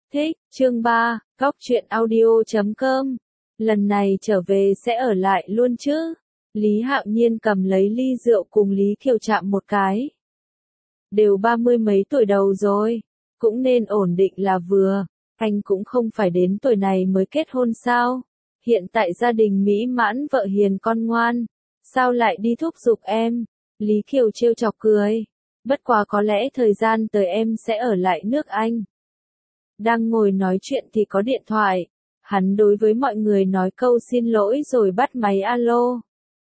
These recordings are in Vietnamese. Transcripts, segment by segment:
Thích, chương 3, góc truyện audio.com. Lần này trở về sẽ ở lại luôn chứ? Lý Hạo Nhiên cầm lấy ly rượu cùng Lý Kiều chạm một cái. Đều 30 mấy tuổi đầu rồi, cũng nên ổn định là vừa, anh cũng không phải đến tuổi này mới kết hôn sao? Hiện tại gia đình mỹ mãn, vợ hiền con ngoan, sao lại đi thúc giục em? Lý Kiều trêu chọc cười, bất quá có lẽ thời gian tới em sẽ ở lại nước Anh. Đang ngồi nói chuyện thì có điện thoại, hắn đối với mọi người nói câu xin lỗi rồi bắt máy alo.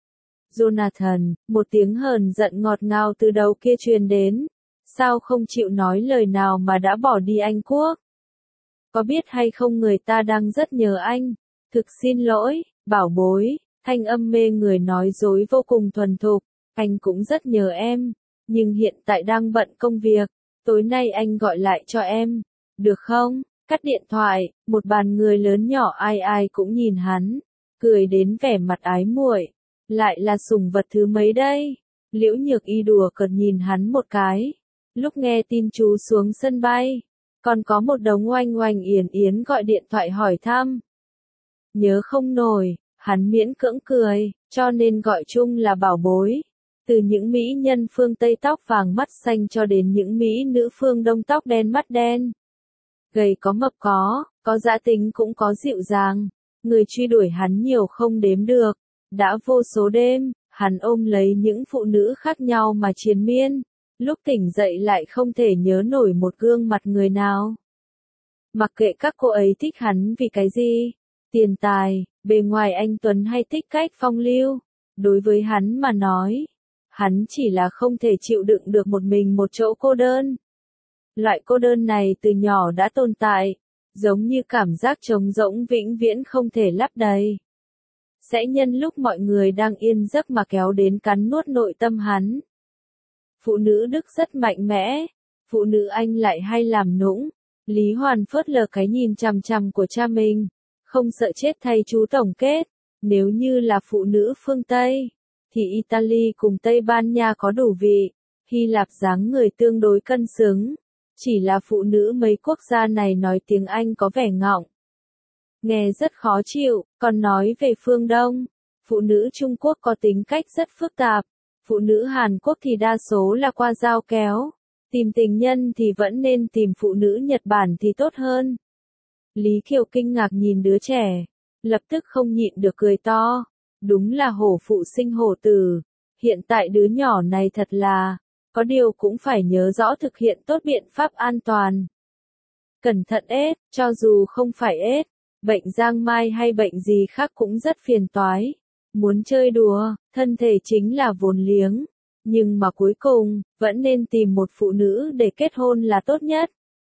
Jonathan, một tiếng hờn giận ngọt ngào từ đầu kia truyền đến, sao không chịu nói lời nào mà đã bỏ đi Anh Quốc? Có biết hay không người ta đang rất nhớ anh, thực xin lỗi, bảo bối, thanh âm mê người nói dối vô cùng thuần thục, anh cũng rất nhớ em, nhưng hiện tại đang bận công việc, tối nay anh gọi lại cho em. Được không? Cắt điện thoại, một bàn người lớn nhỏ ai ai cũng nhìn hắn, cười đến vẻ mặt ái muội. Lại là sủng vật thứ mấy đây? Liễu Nhược Y đùa cợt nhìn hắn một cái. Lúc nghe tin chú xuống sân bay, còn có một đống oanh oanh yến yến gọi điện thoại hỏi thăm. Nhớ không nổi, hắn miễn cưỡng cười, cho nên gọi chung là bảo bối. Từ những mỹ nhân phương Tây tóc vàng mắt xanh cho đến những mỹ nữ phương Đông tóc đen mắt đen. Gầy có mập có dã tính cũng có dịu dàng, người truy đuổi hắn nhiều không đếm được, đã vô số đêm, hắn ôm lấy những phụ nữ khác nhau mà triền miên, lúc tỉnh dậy lại không thể nhớ nổi một gương mặt người nào. Mặc kệ các cô ấy thích hắn vì cái gì, tiền tài, bề ngoài anh tuấn hay thích cách phong lưu, đối với hắn mà nói, hắn chỉ là không thể chịu đựng được một mình một chỗ cô đơn. Loại cô đơn này từ nhỏ đã tồn tại, giống như cảm giác trống rỗng vĩnh viễn không thể lấp đầy. Sẽ nhân lúc mọi người đang yên giấc mà kéo đến cắn nuốt nội tâm hắn. Phụ nữ Đức rất mạnh mẽ, phụ nữ Anh lại hay làm nũng. Lý Hoàn phớt lờ cái nhìn chằm chằm của cha mình, không sợ chết thay chú tổng kết. Nếu như là phụ nữ phương Tây, thì Italy cùng Tây Ban Nha có đủ vị, Hy Lạp dáng người tương đối cân xứng. Chỉ là phụ nữ mấy quốc gia này nói tiếng Anh có vẻ ngọng. Nghe rất khó chịu, còn nói về phương Đông, phụ nữ Trung Quốc có tính cách rất phức tạp, phụ nữ Hàn Quốc thì đa số là qua dao kéo, tìm tình nhân thì vẫn nên tìm phụ nữ Nhật Bản thì tốt hơn. Lý Kiều kinh ngạc nhìn đứa trẻ, lập tức không nhịn được cười to, đúng là hổ phụ sinh hổ tử, hiện tại đứa nhỏ này thật là... Có điều cũng phải nhớ rõ thực hiện tốt biện pháp an toàn. Cẩn thận ết, cho dù không phải ết, bệnh giang mai hay bệnh gì khác cũng rất phiền toái. Muốn chơi đùa, thân thể chính là vốn liếng. Nhưng mà cuối cùng, vẫn nên tìm một phụ nữ để kết hôn là tốt nhất.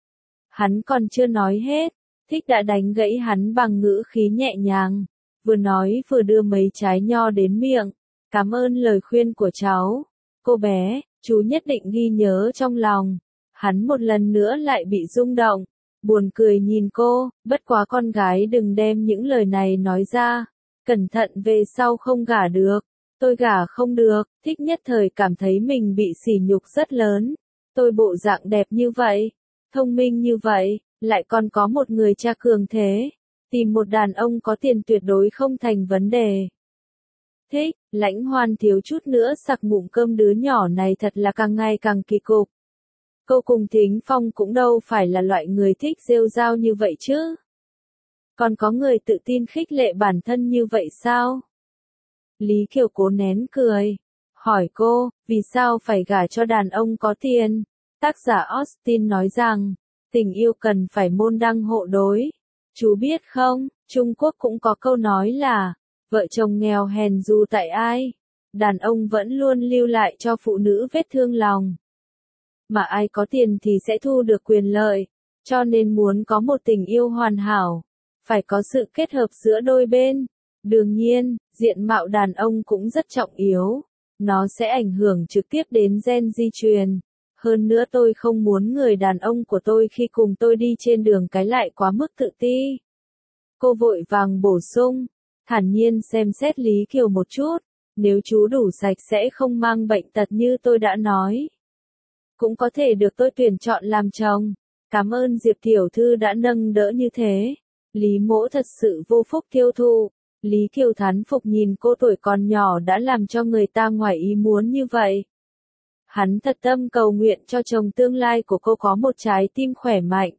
Hắn còn chưa nói hết, Thích đã đánh gãy hắn bằng ngữ khí nhẹ nhàng. Vừa nói vừa đưa mấy trái nho đến miệng. Cảm ơn lời khuyên của cháu. Cô bé, chú nhất định ghi nhớ trong lòng. Hắn một lần nữa lại bị rung động, buồn cười nhìn cô, bất quá con gái đừng đem những lời này nói ra, cẩn thận về sau không gả được. Tôi gả không được, Thích nhất thời cảm thấy mình bị sỉ nhục rất lớn. Tôi bộ dạng đẹp như vậy, thông minh như vậy, lại còn có một người cha cường thế, tìm một đàn ông có tiền tuyệt đối không thành vấn đề. Thích, Lãnh Hoan thiếu chút nữa sặc ngụm cơm, đứa nhỏ này thật là càng ngày càng kỳ cục. Cô cùng Thính Phong cũng đâu phải là loại người thích rêu rao như vậy chứ. Còn có người tự tin khích lệ bản thân như vậy sao? Lý Kiều cố nén cười, hỏi cô, vì sao phải gả cho đàn ông có tiền? Tác giả Austin nói rằng, tình yêu cần phải môn đăng hộ đối. Chú biết không, Trung Quốc cũng có câu nói là, vợ chồng nghèo hèn dù tại ai, đàn ông vẫn luôn lưu lại cho phụ nữ vết thương lòng. Mà ai có tiền thì sẽ thu được quyền lợi, cho nên muốn có một tình yêu hoàn hảo, phải có sự kết hợp giữa đôi bên. Đương nhiên, diện mạo đàn ông cũng rất trọng yếu, nó sẽ ảnh hưởng trực tiếp đến gen di truyền. Hơn nữa tôi không muốn người đàn ông của tôi khi cùng tôi đi trên đường cái lại quá mức tự ti. Cô vội vàng bổ sung, thản nhiên xem xét Lý Kiều một chút, nếu chú đủ sạch sẽ không mang bệnh tật như tôi đã nói, cũng có thể được tôi tuyển chọn làm chồng. Cảm ơn Diệp tiểu thư đã nâng đỡ như thế. Lý Mỗ thật sự vô phúc tiêu thụ. Lý Kiều thán phục nhìn cô tuổi còn nhỏ đã làm cho người ta ngoài ý muốn như vậy. Hắn thật tâm cầu nguyện cho chồng tương lai của cô có một trái tim khỏe mạnh.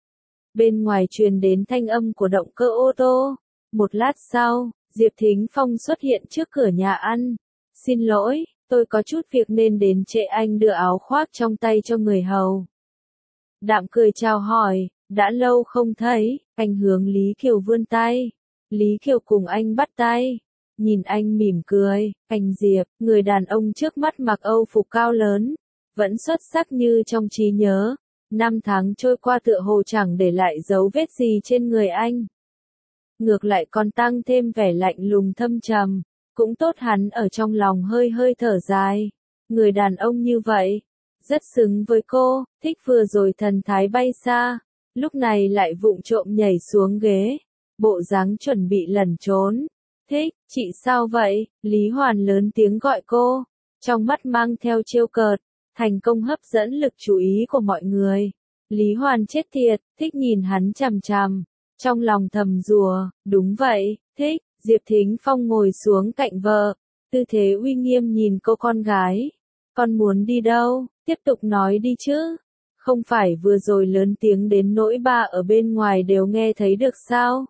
Bên ngoài truyền đến thanh âm của động cơ ô tô. Một lát sau, Diệp Thính Phong xuất hiện trước cửa nhà ăn. Xin lỗi, tôi có chút việc nên đến trễ, anh đưa áo khoác trong tay cho người hầu. Đạm cười chào hỏi, đã lâu không thấy, anh hướng Lý Kiều vươn tay. Lý Kiều cùng anh bắt tay. Nhìn anh mỉm cười, anh Diệp, người đàn ông trước mắt mặc Âu phục cao lớn, vẫn xuất sắc như trong trí nhớ. 5 tháng trôi qua tựa hồ chẳng để lại dấu vết gì trên người anh. Ngược lại còn tăng thêm vẻ lạnh lùng thâm trầm, cũng tốt hắn ở trong lòng hơi hơi thở dài. Người đàn ông như vậy, rất xứng với cô, thích vừa rồi thần thái bay xa, lúc này lại vụng trộm nhảy xuống ghế, bộ dáng chuẩn bị lẩn trốn. Thích, chị sao vậy? Lý Hoàn lớn tiếng gọi cô, trong mắt mang theo trêu cợt, thành công hấp dẫn lực chú ý của mọi người. Lý Hoàn chết tiệt, thích nhìn hắn chằm chằm, trong lòng thầm rủa, đúng vậy, thích. Diệp Thính Phong ngồi xuống cạnh vợ, tư thế uy nghiêm nhìn cô con gái. Con muốn đi đâu? Tiếp tục nói đi chứ. Không phải vừa rồi lớn tiếng đến nỗi ba ở bên ngoài đều nghe thấy được sao?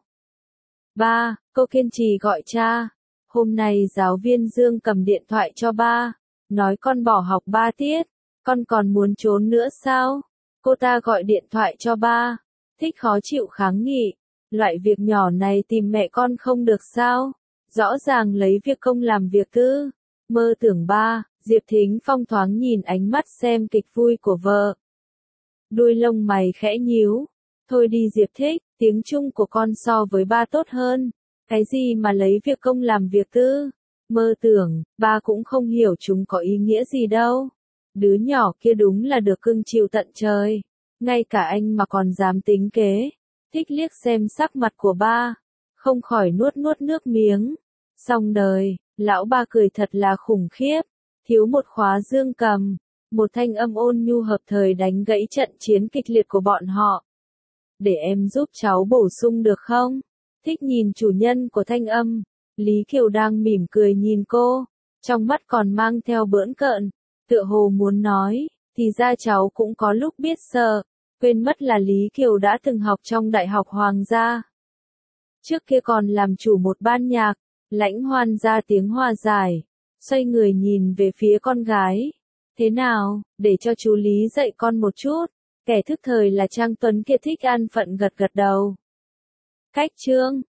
Ba, cô kiên trì gọi cha. Hôm nay giáo viên Dương cầm điện thoại cho ba, nói con bỏ học 3 tiết, con còn muốn trốn nữa sao? Cô ta gọi điện thoại cho ba, thích khó chịu kháng nghị. Loại việc nhỏ này tìm mẹ con không được sao? Rõ ràng lấy việc công làm việc tư. Mơ tưởng ba, Diệp Thính Phong thoáng nhìn ánh mắt xem kịch vui của vợ. Đuôi lông mày khẽ nhíu. Thôi đi Diệp thích, tiếng Trung của con so với ba tốt hơn. Cái gì mà lấy việc công làm việc tư? Mơ tưởng, ba cũng không hiểu chúng có ý nghĩa gì đâu. Đứa nhỏ kia đúng là được cưng chiều tận trời. Ngay cả anh mà còn dám tính kế. Thích liếc xem sắc mặt của ba, không khỏi nuốt nuốt nước miếng. Xong đời, lão ba cười thật là khủng khiếp, thiếu một khóa dương cầm, một thanh âm ôn nhu hợp thời đánh gãy trận chiến kịch liệt của bọn họ. Để em giúp cháu bổ sung được không? Thích nhìn chủ nhân của thanh âm, Lý Kiều đang mỉm cười nhìn cô, trong mắt còn mang theo bỡn cợn, tựa hồ muốn nói, thì ra cháu cũng có lúc biết sợ. Quên mất là Lý Kiều đã từng học trong Đại học Hoàng gia. Trước kia còn làm chủ một ban nhạc, Lãnh Hoan ra tiếng hòa giải, xoay người nhìn về phía con gái. Thế nào, để cho chú Lý dạy con một chút. Kẻ thức thời là Trang Tuấn kia thích an phận gật gật đầu. Cách chương